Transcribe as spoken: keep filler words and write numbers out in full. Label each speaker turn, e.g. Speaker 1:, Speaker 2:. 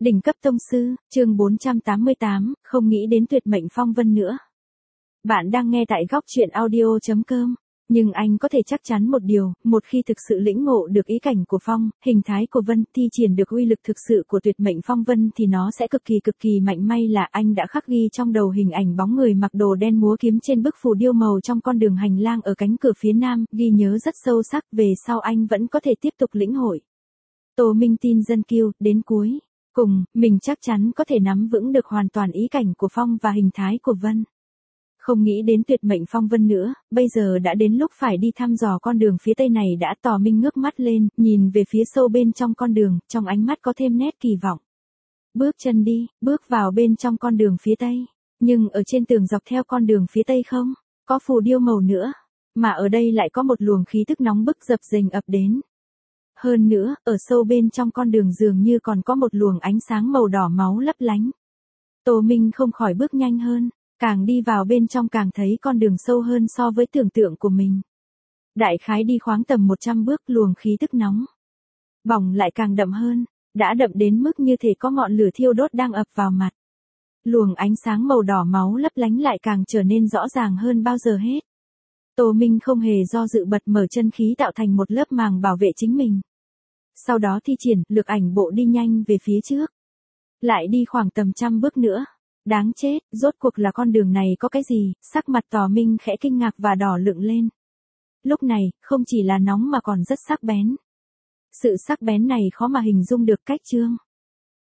Speaker 1: Đỉnh cấp tông sư, chương bốn trăm tám mươi tám, không nghĩ đến tuyệt mệnh phong vân nữa. Bạn đang nghe tại góc truyện audio chấm com. Nhưng anh có thể chắc chắn một điều, một khi thực sự lĩnh ngộ được ý cảnh của phong, hình thái của vân, thi triển được uy lực thực sự của tuyệt mệnh phong vân thì nó sẽ cực kỳ cực kỳ mạnh. May là anh đã khắc ghi trong đầu hình ảnh bóng người mặc đồ đen múa kiếm trên bức phù điêu màu trong con đường hành lang ở cánh cửa phía nam, ghi nhớ rất sâu sắc, về sau anh vẫn có thể tiếp tục lĩnh hội. Tô Minh tin dân kiêu, đến cuối cùng, mình chắc chắn có thể nắm vững được hoàn toàn ý cảnh của phong và hình thái của vân. Không nghĩ đến tuyệt mệnh phong vân nữa, bây giờ đã đến lúc phải đi thăm dò con đường phía tây này đã. Tò Minh ngước mắt lên, nhìn về phía sâu bên trong con đường, trong ánh mắt có thêm nét kỳ vọng. Bước chân đi, bước vào bên trong con đường phía tây. Nhưng ở trên tường dọc theo con đường phía tây không có phù điêu màu nữa, mà ở đây lại có một luồng khí tức nóng bức dập dềnh ập đến. Hơn nữa, ở sâu bên trong con đường dường như còn có một luồng ánh sáng màu đỏ máu lấp lánh. Tô Minh không khỏi bước nhanh hơn, càng đi vào bên trong càng thấy con đường sâu hơn so với tưởng tượng của mình. Đại khái đi khoáng tầm một trăm bước, luồng khí tức nóng bỏng lại càng đậm hơn, đã đậm đến mức như thể có ngọn lửa thiêu đốt đang ập vào mặt. Luồng ánh sáng màu đỏ máu lấp lánh lại càng trở nên rõ ràng hơn bao giờ hết. Tô Minh không hề do dự bật mở chân khí tạo thành một lớp màng bảo vệ chính mình. Sau đó thi triển lực ảnh bộ đi nhanh về phía trước. Lại đi khoảng tầm trăm bước nữa. Đáng chết, rốt cuộc là con đường này có cái gì? Sắc mặt Tò Minh khẽ kinh ngạc và đỏ lựng lên. Lúc này, không chỉ là nóng mà còn rất sắc bén. Sự sắc bén này khó mà hình dung được. Cách chương